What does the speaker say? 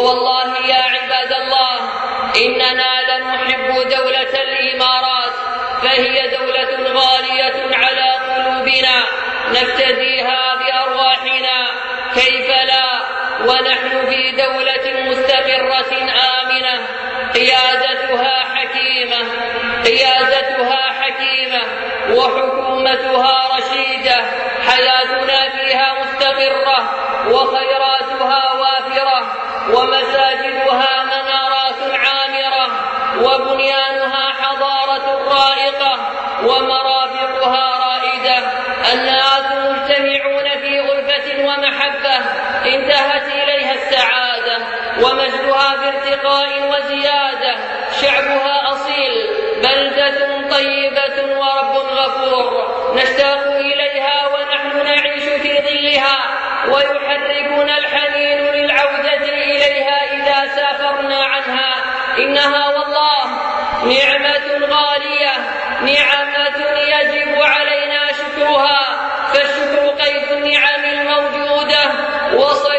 ووالله يا عباد الله إننا لنحب دولة الإمارات، فهي دولة غالية على قلوبنا نفتديها بأرواحنا، كيف لا ونحن في دولة مستقرة آمنة قيادتها حكيمة وحكومتها رشيدة، حياتنا فيها مستقرة وخيراتها وافرة، ومساجدها منارات عامرة، وبنيانها حضارة رائقة، ومرافقها رائدة، الناس مجتمعون في ألفة ومحبة انتهت إليها السعادة، ومجدها في ارتقاء وزيادة، شعبها أصيل، بلدة طيبة ورب غفور نشتاق إليها ونحن نعيش في ظلها، ويحركنا الحنين للعودة إليها إذا سافرنا عنها. إنها والله نعمة غالية، نعمة يجب علينا شكرها، فالشكر قيد النعم الموجودة